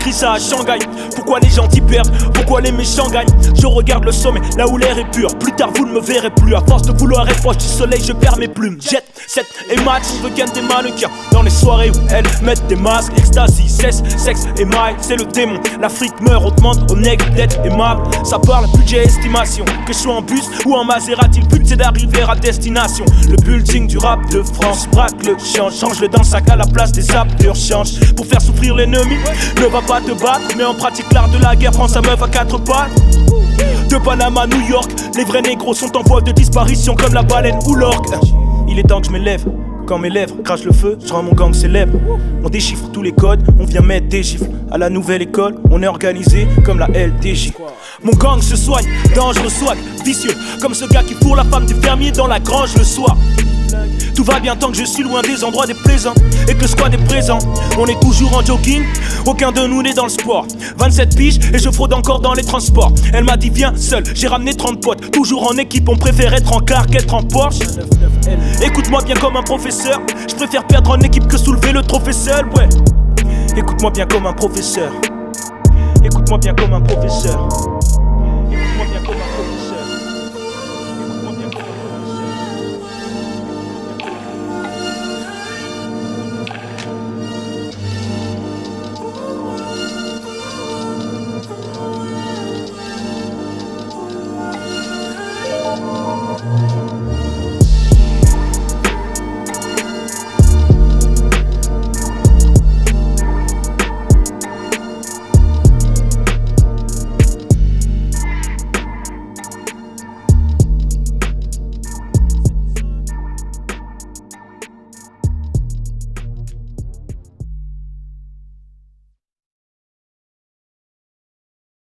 écrit ça à Shanghai. Pourquoi les gentils perdent, pourquoi les méchants gagnent? Je regarde le sommet, là où l'air est pur. Plus tard vous ne me verrez plus. À force de vouloir être proche du soleil, je perds mes plumes. Jet, set et match, on veut gagner des mannequins. Dans les soirées où elles mettent des masques. Ecstasy, cesse, sexe et maille, c'est le démon. L'Afrique meurt, on demande au nègre d'être aimable. Ça parle budget estimation. Que je sois en bus ou en Maserati, le but c'est d'arriver à destination. Le building du rap de France braque le change. Change-le dans le sac à la place des apps d'urgence. Pour faire souffrir l'ennemi, ne va pas te battre. Mais on pratique l'art de la guerre, prends sa meuf à quatre pattes. De Panama à New York, les vrais négros sont en voie de disparition comme la baleine ou l'orque. Il est temps que je m'élève. Quand mes lèvres crachent le feu, je rends mon gang célèbre. On déchiffre tous les codes, on vient mettre des chiffres. À la nouvelle école, on est organisé comme la LDJ. Mon gang se soigne, dangereux swag, vicieux. Comme ce gars qui fourre la femme du fermier dans la grange le soir. Tout va bien tant que je suis loin des endroits déplaisants et que le squad est présent. On est toujours en jogging, aucun de nous n'est dans le sport. 27 piges et je fraude encore dans les transports. Elle m'a dit viens seul, j'ai ramené 30 potes. Toujours en équipe, on préfère être en car qu'être en Porsche. Écoute-moi bien comme un professeur. Je préfère perdre en équipe que soulever le trophée seul, ouais. Écoute-moi bien comme un professeur. Écoute-moi bien comme un professeur.